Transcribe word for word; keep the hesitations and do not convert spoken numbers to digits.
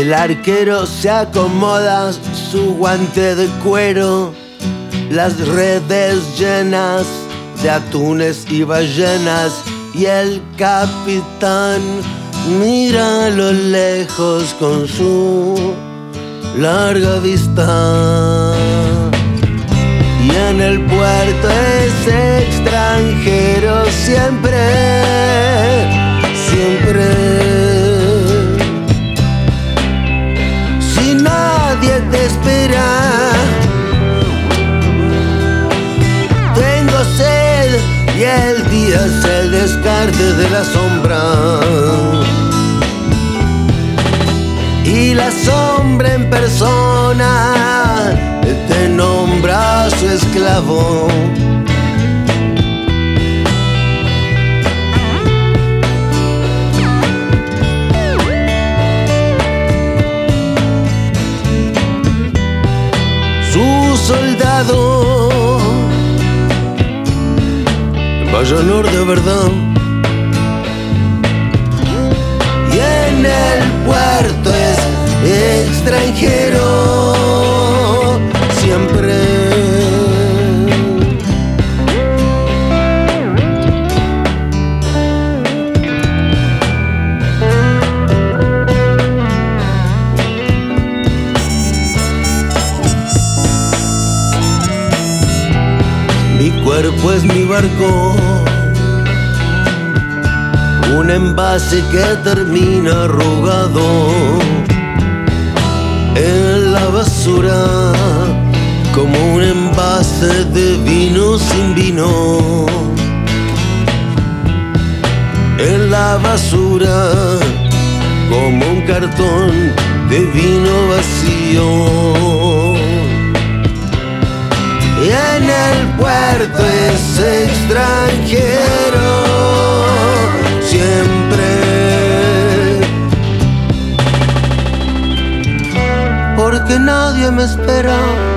El arquero se acomoda su guante de cuero, las redes llenas de atunes y ballenas, y el capitán mira a lo lejos con su larga vista. Y en el puerto es extranjero siempre, siempre. Si nadie te espera, tengo sed y el día es el descarte de la sombra. Y la sombra en persona te nombra su esclavo. Su soldado, vaya honor de verdad. Y en el puerto es extranjero siempre. Mi cuerpo es mi barco, un envase que termina arrugado en la basura, como un envase de vino sin vino. En la basura, como un cartón de vino vacío. Y en el puerto es extranjero siempre. Porque nadie me espera.